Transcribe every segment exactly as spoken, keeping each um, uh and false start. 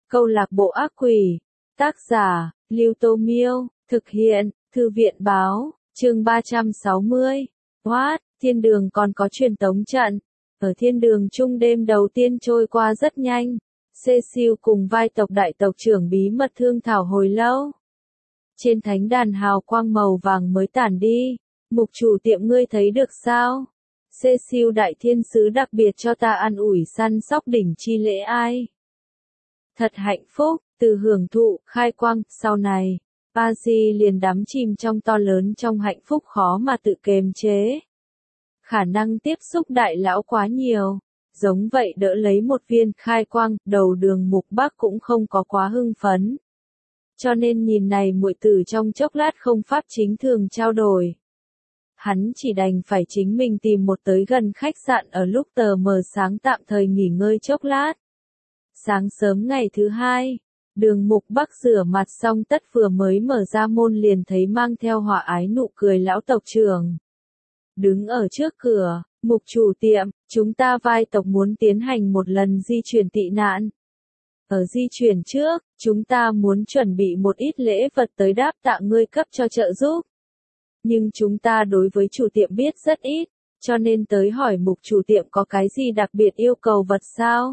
Câu lạc bộ ác quỷ. Tác giả, Lưu Tô Miêu. Thực hiện, Thư viện Báo. Chương ba trăm sáu mươi. What? Thiên đường còn có truyền tống trận. Ở thiên đường chung đêm đầu tiên trôi qua rất nhanh. Cecil cùng vai tộc đại tộc trưởng bí mật thương thảo hồi lâu. Trên thánh đàn hào quang màu vàng mới tản đi. Mục chủ tiệm ngươi thấy được sao? Cecil đại thiên sứ đặc biệt cho ta ăn ủi săn sóc đỉnh chi lễ ai. Thật hạnh phúc, từ hưởng thụ, khai quang, sau này, Pazi liền đắm chìm trong to lớn trong hạnh phúc khó mà tự kiềm chế. Khả năng tiếp xúc đại lão quá nhiều, giống vậy đỡ lấy một viên khai quang, đầu đường Mục Bác cũng không có quá hưng phấn. Cho nên nhìn này muội tử trong chốc lát không pháp chính thường trao đổi. Hắn chỉ đành phải chính mình tìm một tới gần khách sạn ở lúc tờ mờ sáng tạm thời nghỉ ngơi chốc lát. Sáng sớm ngày thứ hai, đường Mục Bác rửa mặt xong tất vừa mới mở ra môn liền thấy mang theo hòa ái nụ cười lão tộc trưởng. Đứng ở trước cửa, Mục chủ tiệm, chúng ta vai tộc muốn tiến hành một lần di chuyển tị nạn. Ở di chuyển trước, chúng ta muốn chuẩn bị một ít lễ vật tới đáp tạ ngươi cấp cho trợ giúp. Nhưng chúng ta đối với chủ tiệm biết rất ít, cho nên tới hỏi Mục chủ tiệm có cái gì đặc biệt yêu cầu vật sao?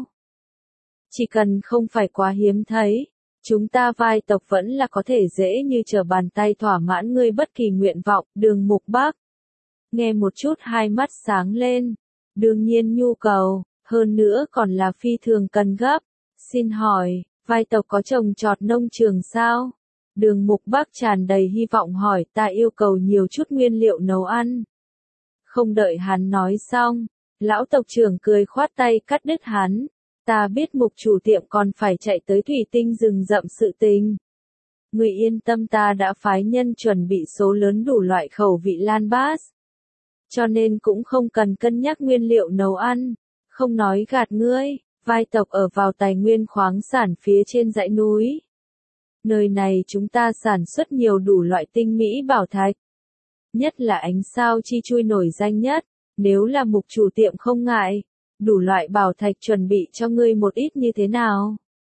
Chỉ cần không phải quá hiếm thấy, chúng ta vai tộc vẫn là có thể dễ như trở bàn tay thỏa mãn ngươi bất kỳ nguyện vọng. Đường Mục Bác nghe một chút hai mắt sáng lên, đương nhiên nhu cầu, hơn nữa còn là phi thường cần gấp. Xin hỏi, vai tộc có trồng trọt nông trường sao? Đường Mục Bác tràn đầy hy vọng hỏi, ta yêu cầu nhiều chút nguyên liệu nấu ăn. Không đợi hắn nói xong, lão tộc trưởng cười khoát tay cắt đứt hắn. Ta biết Mục chủ tiệm còn phải chạy tới thủy tinh rừng rậm sự tình. Người yên tâm, ta đã phái nhân chuẩn bị số lớn đủ loại khẩu vị lan bát. Cho nên cũng không cần cân nhắc nguyên liệu nấu ăn. Không nói gạt ngươi, vai tộc ở vào tài nguyên khoáng sản phía trên dãy núi. Nơi này chúng ta sản xuất nhiều đủ loại tinh mỹ bảo thạch. Nhất là ánh sao chi chui nổi danh nhất, nếu là Mục chủ tiệm không ngại. Đủ loại bảo thạch chuẩn bị cho ngươi một ít như thế nào?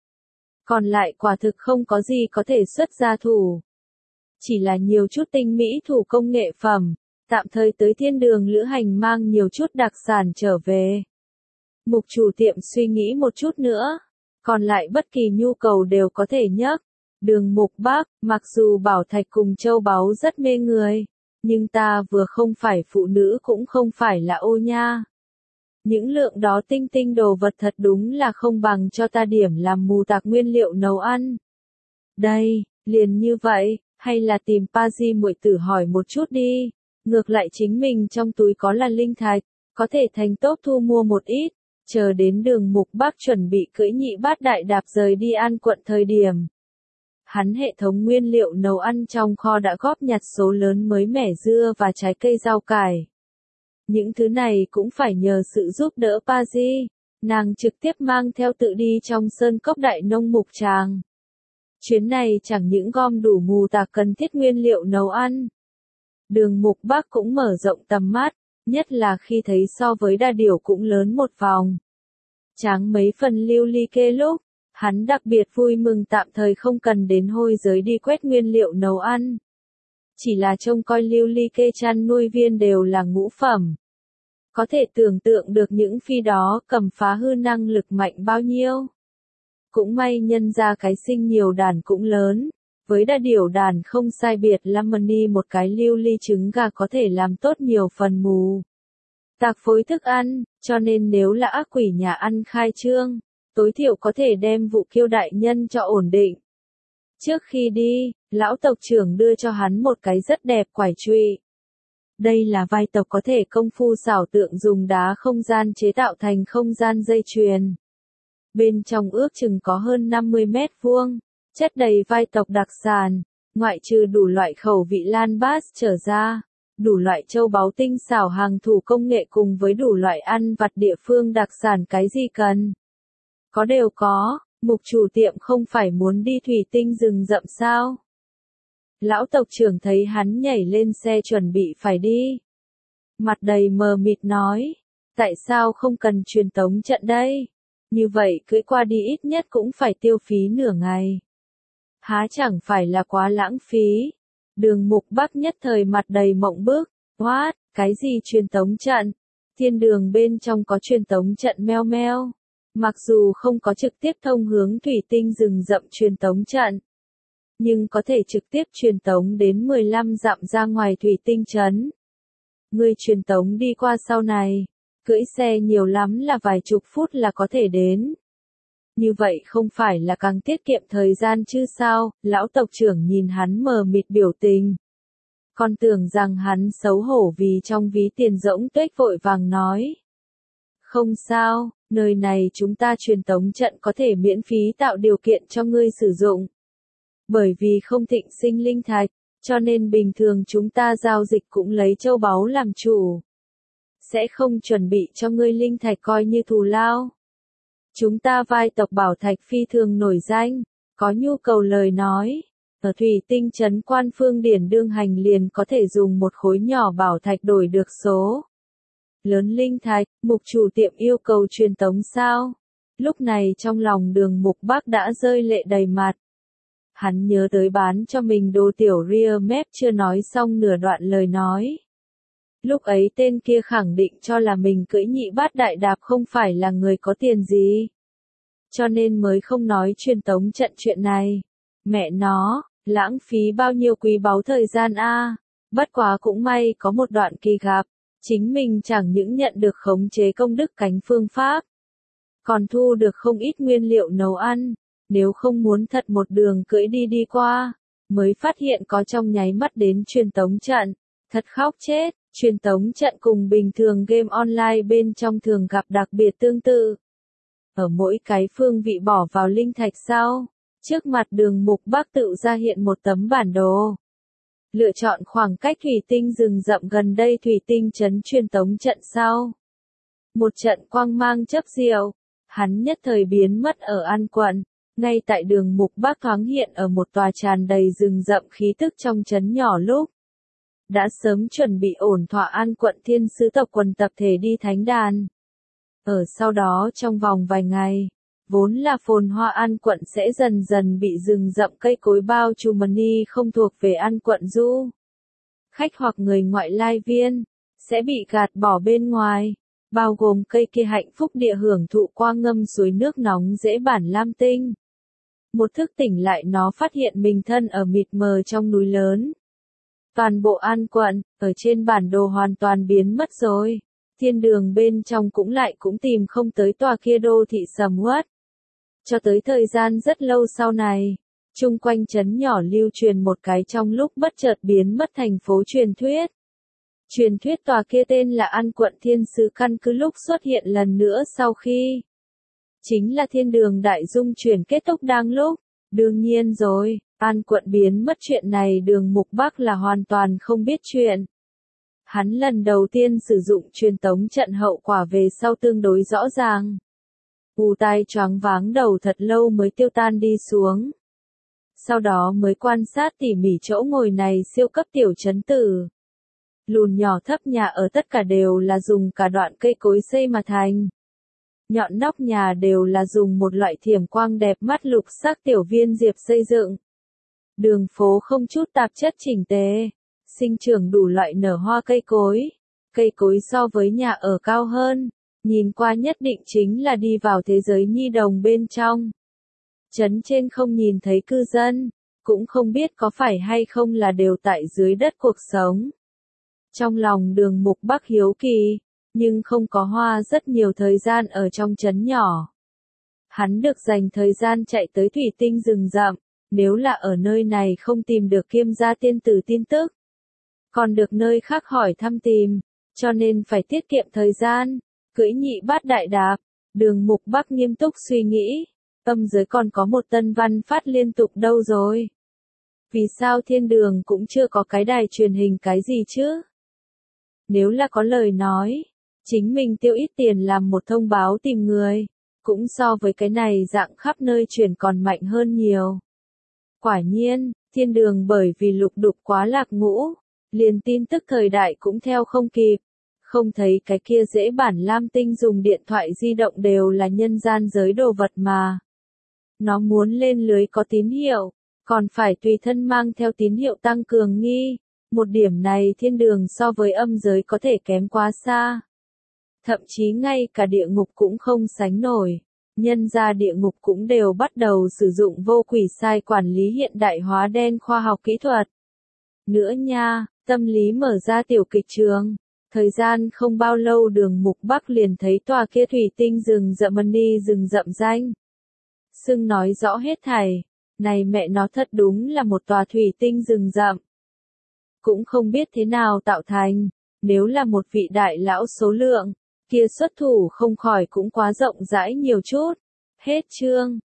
Còn lại quả thực không có gì có thể xuất ra thủ. Chỉ là nhiều chút tinh mỹ thủ công nghệ phẩm, tạm thời tới thiên đường lữ hành mang nhiều chút đặc sản trở về. Mục chủ tiệm suy nghĩ một chút nữa, còn lại bất kỳ nhu cầu đều có thể nhắc. Đường Mục Bác, mặc dù bảo thạch cùng châu báu rất mê người, nhưng ta vừa không phải phụ nữ cũng không phải là ô nha. Những lượng đó tinh tinh đồ vật thật đúng là không bằng cho ta điểm làm mù tạc nguyên liệu nấu ăn. Đây, liền như vậy, hay là tìm Pazi muội tử hỏi một chút đi. Ngược lại chính mình trong túi có là linh thạch, có thể thành tốt thu mua một ít. Chờ đến đường Mục Bác chuẩn bị cưỡi nhị bát đại đạp rời đi An quận thời điểm. Hắn hệ thống nguyên liệu nấu ăn trong kho đã góp nhặt số lớn mới mẻ dưa và trái cây rau cải. Những thứ này cũng phải nhờ sự giúp đỡ Pazi, nàng trực tiếp mang theo tự đi trong sơn cốc đại nông mục tràng. Chuyến này chẳng những gom đủ mù tạc cần thiết nguyên liệu nấu ăn. Đường Mục Bác cũng mở rộng tầm mắt, nhất là khi thấy so với đa điểu cũng lớn một vòng. Tráng mấy phần lưu ly kê lúc, hắn đặc biệt vui mừng tạm thời không cần đến hôi giới đi quét nguyên liệu nấu ăn. Chỉ là trông coi lưu ly kê chăn nuôi viên đều là ngũ phẩm. Có thể tưởng tượng được những phi đó cầm phá hư năng lực mạnh bao nhiêu. Cũng may nhân ra cái sinh nhiều đàn cũng lớn. Với đa điểu đàn không sai biệt Lamani một cái lưu ly trứng gà có thể làm tốt nhiều phần mù. Tạc phối thức ăn, cho nên nếu là ác quỷ nhà ăn khai trương, tối thiểu có thể đem vụ kiêu đại nhân cho ổn định. Trước khi đi, lão tộc trưởng đưa cho hắn một cái rất đẹp quải trụy. Đây là vai tộc có thể công phu xảo tượng dùng đá không gian chế tạo thành không gian dây chuyền. Bên trong ước chừng có hơn năm mươi mét vuông, chất đầy vai tộc đặc sản, ngoại trừ đủ loại khẩu vị lan bát trở ra, đủ loại châu báu tinh xảo hàng thủ công nghệ cùng với đủ loại ăn vặt địa phương đặc sản cái gì cần. Có đều có. Mục chủ tiệm không phải muốn đi thủy tinh rừng rậm sao? Lão tộc trưởng thấy hắn nhảy lên xe chuẩn bị phải đi. Mặt đầy mờ mịt nói, tại sao không cần truyền tống trận đây? Như vậy cưỡi qua đi ít nhất cũng phải tiêu phí nửa ngày. Há chẳng phải là quá lãng phí. Đường Mục Bắc nhất thời mặt đầy mộng bức. What, cái gì truyền tống trận? Thiên đường bên trong có truyền tống trận meo meo. Mặc dù không có trực tiếp thông hướng thủy tinh rừng rậm truyền tống trận, nhưng có thể trực tiếp truyền tống đến mười lăm dặm ra ngoài thủy tinh trấn. Người truyền tống đi qua sau này, cưỡi xe nhiều lắm là vài chục phút là có thể đến. Như vậy không phải là càng tiết kiệm thời gian chứ sao? Lão tộc trưởng nhìn hắn mờ mịt biểu tình. Còn tưởng rằng hắn xấu hổ vì trong ví tiền rỗng tuếch vội vàng nói. Không sao, nơi này chúng ta truyền tống trận có thể miễn phí tạo điều kiện cho ngươi sử dụng. Bởi vì không thịnh sinh linh thạch, cho nên bình thường chúng ta giao dịch cũng lấy châu báu làm chủ. Sẽ không chuẩn bị cho ngươi linh thạch coi như thù lao. Chúng ta vai tộc Bảo Thạch phi thường nổi danh, có nhu cầu lời nói. Ở thủy tinh trấn Quan Phương Điển đương hành liền có thể dùng một khối nhỏ bảo thạch đổi được số lớn linh thạch. Mục chủ tiệm yêu cầu truyền tống sao? Lúc này trong lòng Đường Mục Bắc đã rơi lệ đầy mặt. Hắn nhớ tới bán cho mình đồ tiểu ria mép chưa nói xong nửa đoạn lời nói. Lúc ấy tên kia khẳng định cho là mình cưỡi nhị bát đại đạp không phải là người có tiền gì. Cho nên mới không nói truyền tống trận chuyện này. Mẹ nó, lãng phí bao nhiêu quý báu thời gian a. Bất quá cũng may có một đoạn kỳ gặp. Chính mình chẳng những nhận được khống chế công đức cánh phương pháp, còn thu được không ít nguyên liệu nấu ăn. Nếu không muốn thật một đường cưỡi đi đi qua, mới phát hiện có trong nháy mắt đến truyền tống trận. Thật khóc chết, truyền tống trận cùng bình thường game online bên trong thường gặp đặc biệt tương tự. Ở mỗi cái phương vị bỏ vào linh thạch sau, trước mặt Đường Mục Bắc tự ra hiện một tấm bản đồ. Lựa chọn khoảng cách thủy tinh rừng rậm gần đây thủy tinh trấn truyền tống trận sau. Một trận quang mang chớp diệu, hắn nhất thời biến mất ở An Quận. Ngay tại Đường Mục Bắc thoáng hiện ở một tòa tràn đầy rừng rậm khí tức trong trấn nhỏ lúc. Đã sớm chuẩn bị ổn thỏa An Quận thiên sứ tộc quần tập thể đi thánh đàn. Ở sau đó trong vòng vài ngày, vốn là phồn hoa An Quận sẽ dần dần bị rừng rậm cây cối bao trùm mani không thuộc về An Quận du. Khách hoặc người ngoại lai viên, sẽ bị gạt bỏ bên ngoài, bao gồm cây kia hạnh phúc địa hưởng thụ qua ngâm suối nước nóng dễ bản lam tinh. Một thức tỉnh lại nó phát hiện mình thân ở mịt mờ trong núi lớn. Toàn bộ An Quận, ở trên bản đồ hoàn toàn biến mất rồi. Thiên đường bên trong cũng lại cũng tìm không tới tòa kia đô thị sầm uất. Cho tới thời gian rất lâu sau này, chung quanh trấn nhỏ lưu truyền một cái trong lúc bất chợt biến mất thành phố truyền thuyết. Truyền thuyết tòa kia tên là An Quận Thiên Sứ căn cứ lúc xuất hiện lần nữa sau khi chính là thiên đường đại dung chuyển kết thúc đang lúc. Đương nhiên rồi, An Quận biến mất chuyện này Đường Mục Bắc là hoàn toàn không biết chuyện. Hắn lần đầu tiên sử dụng truyền tống trận hậu quả về sau tương đối rõ ràng. U tai choáng váng đầu thật lâu mới tiêu tan đi xuống. Sau đó mới quan sát tỉ mỉ chỗ ngồi này siêu cấp tiểu trấn tử. Lùn nhỏ thấp nhà ở tất cả đều là dùng cả đoạn cây cối xây mà thành. Nhọn nóc nhà đều là dùng một loại thiểm quang đẹp mắt lục sắc tiểu viên diệp xây dựng. Đường phố không chút tạp chất chỉnh tề, sinh trưởng đủ loại nở hoa cây cối. Cây cối so với nhà ở cao hơn, nhìn qua nhất định chính là đi vào thế giới nhi đồng bên trong. Trấn trên không nhìn thấy cư dân, cũng không biết có phải hay không là đều tại dưới đất cuộc sống. Trong lòng Đường Mục Bắc hiếu kỳ, nhưng không có hoa rất nhiều thời gian ở trong trấn nhỏ. Hắn được dành thời gian chạy tới thủy tinh rừng rậm, nếu là ở nơi này không tìm được Kiêm gia tiên tử tin tức, còn được nơi khác hỏi thăm tìm, cho nên phải tiết kiệm thời gian, cưỡi nhị bát đại đạp. Đường Mục Bắc nghiêm túc suy nghĩ, âm giới còn có một tân văn phát liên tục đâu rồi? Vì sao thiên đường cũng chưa có cái đài truyền hình cái gì chứ? Nếu là có lời nói, chính mình tiêu ít tiền làm một thông báo tìm người, cũng so với cái này dạng khắp nơi truyền còn mạnh hơn nhiều. Quả nhiên, thiên đường bởi vì lục đục quá lạc ngũ, liền tin tức thời đại cũng theo không kịp. Không thấy cái kia dễ bản lam tinh dùng điện thoại di động đều là nhân gian giới đồ vật mà. Nó muốn lên lưới có tín hiệu, còn phải tùy thân mang theo tín hiệu tăng cường nghi. Một điểm này thiên đường so với âm giới có thể kém quá xa. Thậm chí ngay cả địa ngục cũng không sánh nổi. Nhân ra địa ngục cũng đều bắt đầu sử dụng vô quỷ sai quản lý hiện đại hóa đen khoa học kỹ thuật. Nữa nha, tâm lý mở ra tiểu kịch trường. Thời gian không bao lâu đường mục Bắc liền thấy tòa kia thủy tinh rừng rậm mani rừng rậm danh. Xưng nói rõ hết thảy. Này mẹ nó thật đúng là một tòa thủy tinh rừng rậm. Cũng không biết thế nào tạo thành. Nếu là một vị đại lão số lượng, kia xuất thủ không khỏi cũng quá rộng rãi nhiều chút. Hết chương.